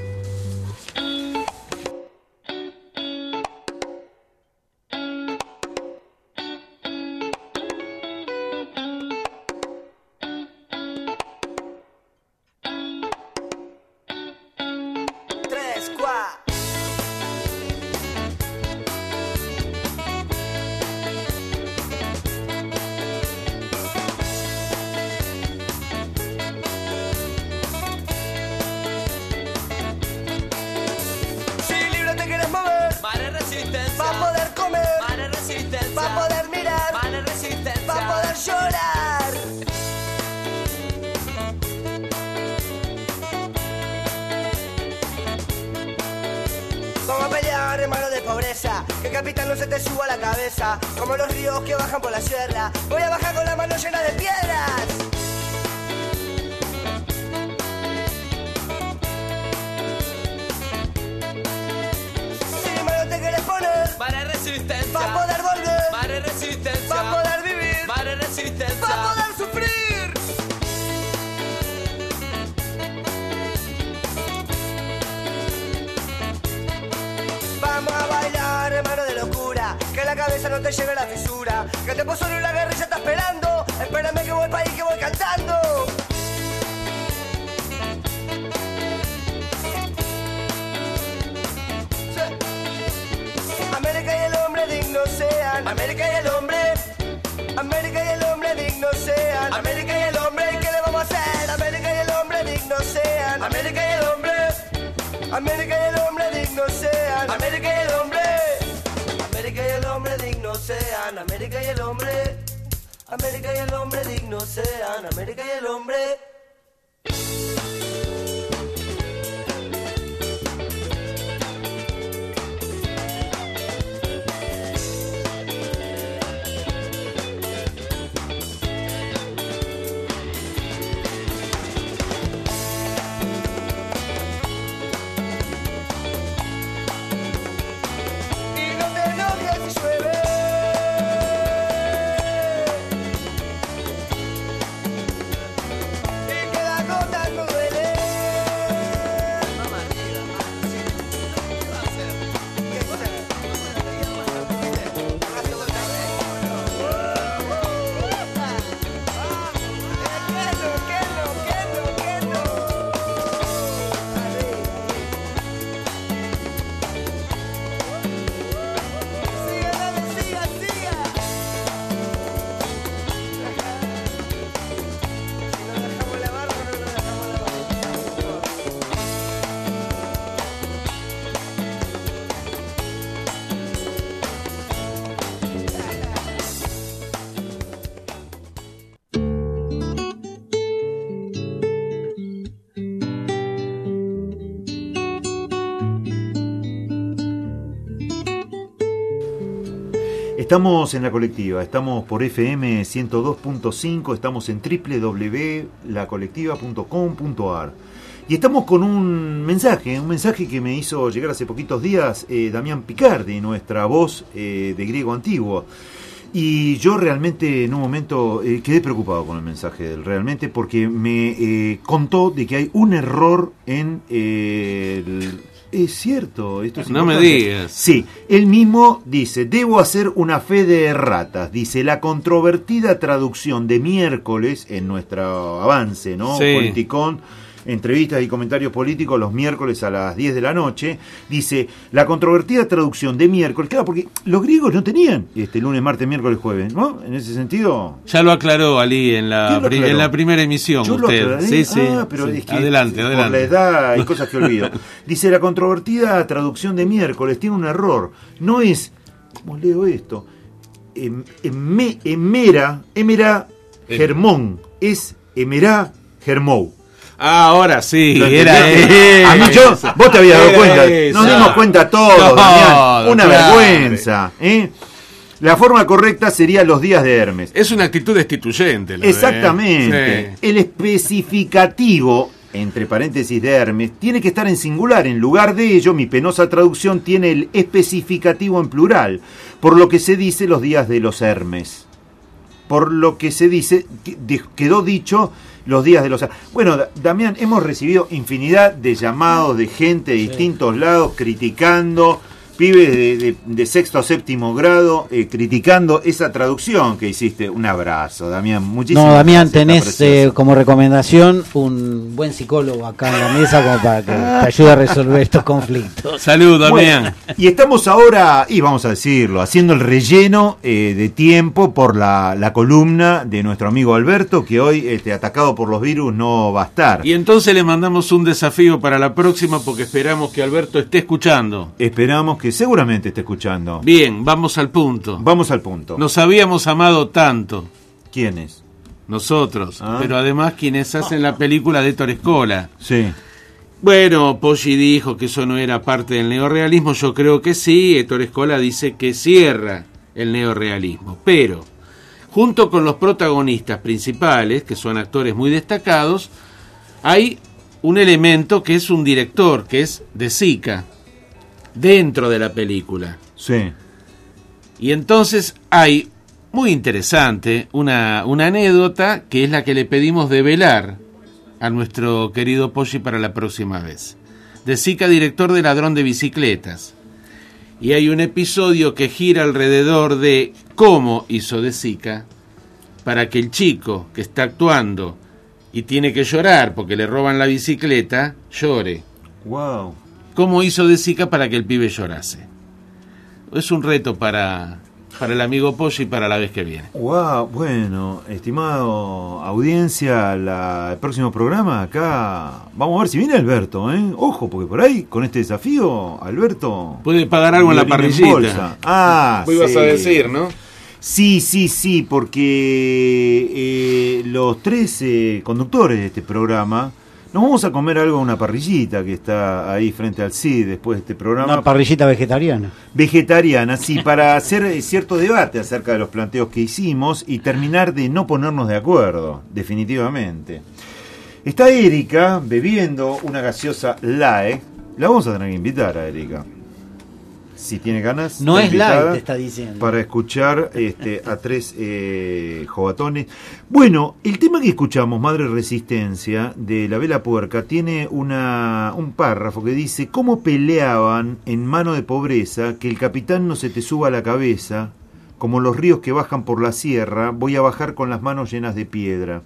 Que el capitán no se te suba a la cabeza, como los ríos que bajan por la sierra. Voy a bajar con la mano llena de piedras. Si malo te quieres poner, Madre Resistencia, para poder volver, Madre Resistencia, para poder vivir, Madre Resistencia, para poder sufrir. Vamos a bailar, hermano de locura, que la cabeza no te lleve a la fisura, que te puso en la guerrilla, está esperando. Espérame que voy para ahí, que voy cantando. Sí. América y el hombre digno sean, América y el hombre, América y el hombre digno sean, América y el hombre, ¿qué le vamos a hacer? América y el hombre digno sean, América y el hombre, América y el hombre digno sean, América y el hombre, América y el hombre digno sean, América y el hombre, América y el hombre digno sean, América y el hombre. Estamos en La Colectiva, estamos por FM 102.5, estamos en www.lacolectiva.com.ar y estamos con un mensaje que me hizo llegar hace poquitos días Damián Picardi, nuestra voz de griego antiguo. Y yo realmente en un momento quedé preocupado con el mensaje de él, realmente, porque me contó de que hay un error en Es cierto, esto es no importante. me digas. Sí, él mismo dice, debo hacer una fe de erratas. Dice, la controvertida traducción de miércoles en nuestro avance, ¿no? Sí. Politicón, entrevistas y comentarios políticos los miércoles a las 10 de la noche. Dice, la controvertida traducción de miércoles, claro, porque los griegos no tenían lunes, martes, miércoles, jueves, ¿no? En ese sentido... Ya lo aclaró Ali en la primera emisión. Yo usted. Lo aclaré. Sí, sí. Pero Sí. es que Adelante. por la edad hay cosas que olvido. Dice, la controvertida traducción de miércoles tiene un error. No es, ¿cómo leo esto? Emera Germón. Es Emerá Germou. Ah, ahora sí, A mí vos te habías dado cuenta. Nos dimos cuenta todos, Damián. Una vergüenza. La forma correcta sería los días de Hermes. Es una actitud destituyente. Exactamente. Sí. El especificativo, entre paréntesis, de Hermes, tiene que estar en singular. En lugar de ello, mi penosa traducción tiene el especificativo en plural, por lo que se dice los días de los Hermes. Por lo que se dice, quedó dicho los días de los... Bueno, Damián, hemos recibido infinidad de llamados de gente de distintos lados criticando, pibes de sexto a séptimo grado, criticando esa traducción que hiciste. Un abrazo, Damián. Muchísimas gracias. No, Damián, tenés como recomendación un buen psicólogo acá en la mesa como para que te ayude a resolver estos conflictos. Salud, Damián. Bueno, y estamos ahora, y vamos a decirlo, haciendo el relleno de tiempo por la columna de nuestro amigo Alberto, que hoy, atacado por los virus, no va a estar. Y entonces le mandamos un desafío para la próxima, porque esperamos que Alberto esté escuchando. Esperamos que seguramente esté escuchando. Bien, vamos al punto. Vamos al punto. Nos habíamos amado tanto. ¿Quiénes? Nosotros, pero además quienes hacen la película de Ettore Scola. Sí. Bueno, Poggi dijo que eso no era parte del neorrealismo, yo creo que sí. Ettore Scola dice que cierra el neorrealismo, pero junto con los protagonistas principales, que son actores muy destacados, hay un elemento que es un director, que es De Sica, dentro de la película. Sí. Y entonces hay, muy interesante, una anécdota que es la que le pedimos develar a nuestro querido Poggi para la próxima vez. De Sica, director de Ladrón de Bicicletas. Y hay un episodio que gira alrededor de cómo hizo De Sica para que el chico que está actuando y tiene que llorar porque le roban la bicicleta, llore. Wow. ¿Cómo hizo De Sica para que el pibe llorase? Es un reto para el amigo Poggi para la vez que viene. Wow, bueno, estimado audiencia, el próximo programa acá vamos a ver si viene Alberto, Ojo, porque por ahí con este desafío Alberto puede pagar algo en la parrillita. Vos ibas a decir, ¿no? Sí, porque los tres conductores de este programa nos vamos a comer algo en una parrillita que está ahí frente al CID después de este programa. Una parrillita vegetariana. Vegetariana, sí, para hacer cierto debate acerca de los planteos que hicimos y terminar de no ponernos de acuerdo, definitivamente. Está Erika bebiendo una gaseosa Lae. La vamos a tener que invitar a Erika. Si tiene ganas. No es light, te está diciendo. Para escuchar a tres jovatones. Bueno, el tema que escuchamos, Madre Resistencia, de La Vela Puerca, tiene un párrafo que dice: ¿cómo peleaban en mano de pobreza que el capitán no se te suba a la cabeza? Como los ríos que bajan por la sierra, voy a bajar con las manos llenas de piedra.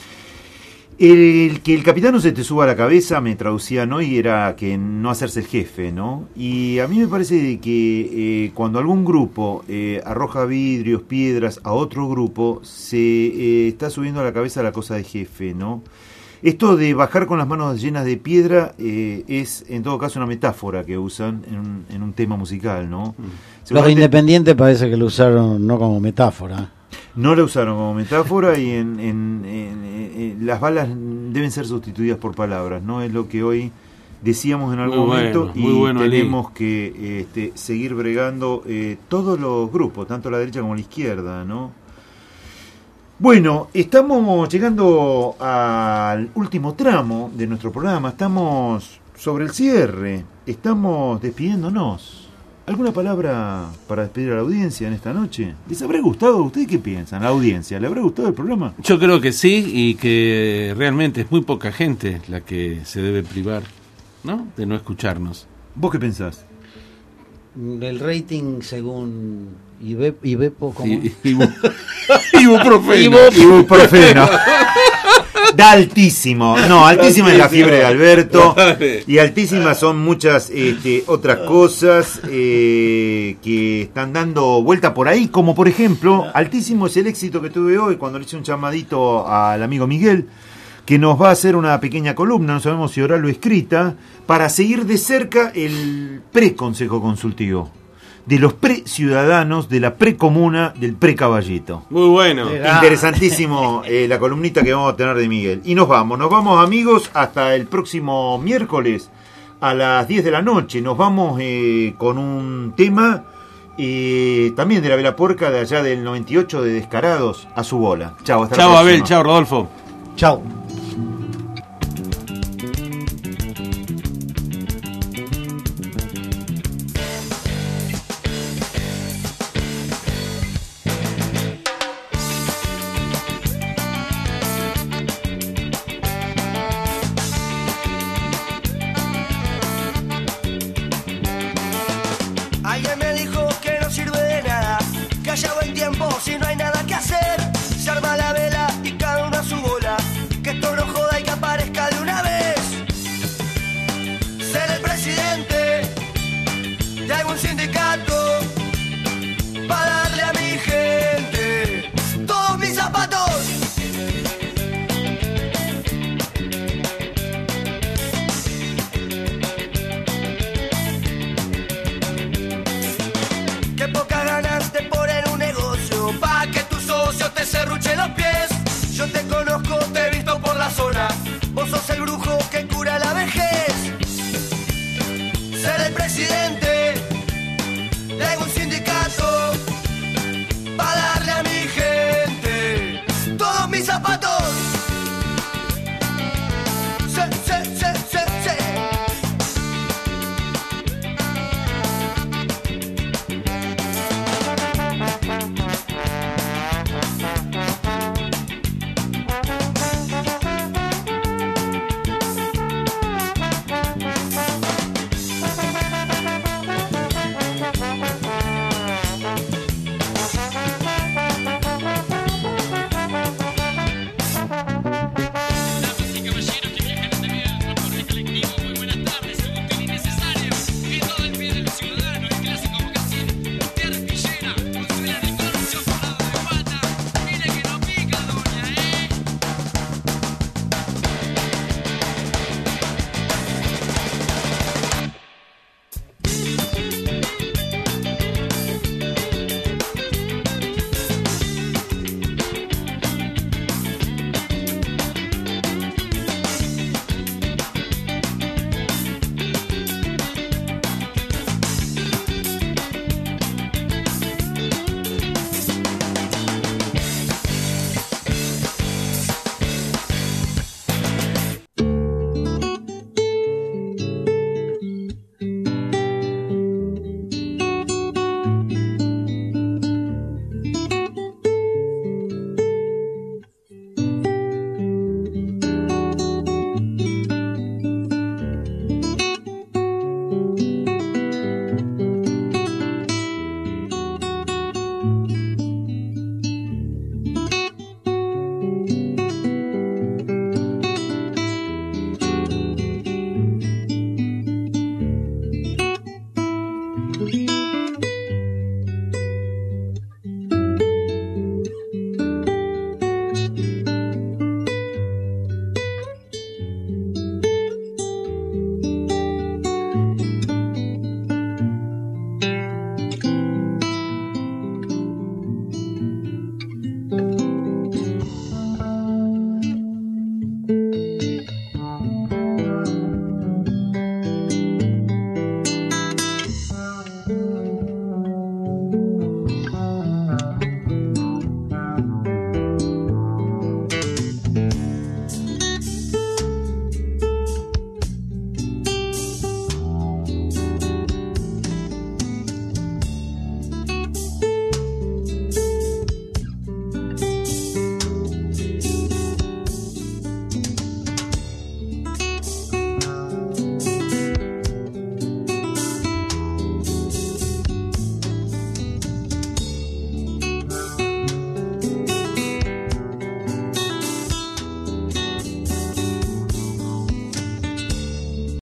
El que el capitán no se te suba a la cabeza, me traducían hoy, era que no hacerse el jefe, ¿no? Y a mí me parece que cuando algún grupo arroja vidrios, piedras a otro grupo, se está subiendo a la cabeza la cosa de jefe, ¿no? Esto de bajar con las manos llenas de piedra es en todo caso una metáfora que usan en un tema musical, ¿no? Los Independientes parece que lo usaron no como metáfora. No la usaron como metáfora y las balas deben ser sustituidas por palabras, ¿no? Es lo que hoy decíamos en algún momento, y tenemos que seguir bregando todos los grupos, tanto la derecha como la izquierda, ¿no? Bueno, estamos llegando al último tramo de nuestro programa, estamos sobre el cierre, estamos despidiéndonos. ¿Alguna palabra para despedir a la audiencia en esta noche? ¿Les habrá gustado? ¿Ustedes qué piensan? ¿La audiencia? ¿Le habrá gustado el programa? Yo creo que sí, y que realmente es muy poca gente la que se debe privar, ¿no?, de no escucharnos. ¿Vos qué pensás? El rating según Ibepo, ¿cómo? Ibuprofeno. Da altísimo. No, altísima es la fiebre de Alberto. Y altísimas son muchas otras cosas que están dando vuelta por ahí. Como por ejemplo, altísimo es el éxito que tuve hoy cuando le hice un llamadito al amigo Miguel, que nos va a hacer una pequeña columna, no sabemos si oral o escrita, para seguir de cerca el pre-consejo consultivo, de los pre-ciudadanos, de la pre-comuna, del pre-caballito. Muy bueno. Interesantísimo la columnita que vamos a tener de Miguel. Y nos vamos amigos, hasta el próximo miércoles a las 10 de la noche. Nos vamos con un tema también de la Vela Puerca, de allá del 98, de Descarados, A su bola. Chao, hasta la próxima. Abel, chao Rodolfo. Chao.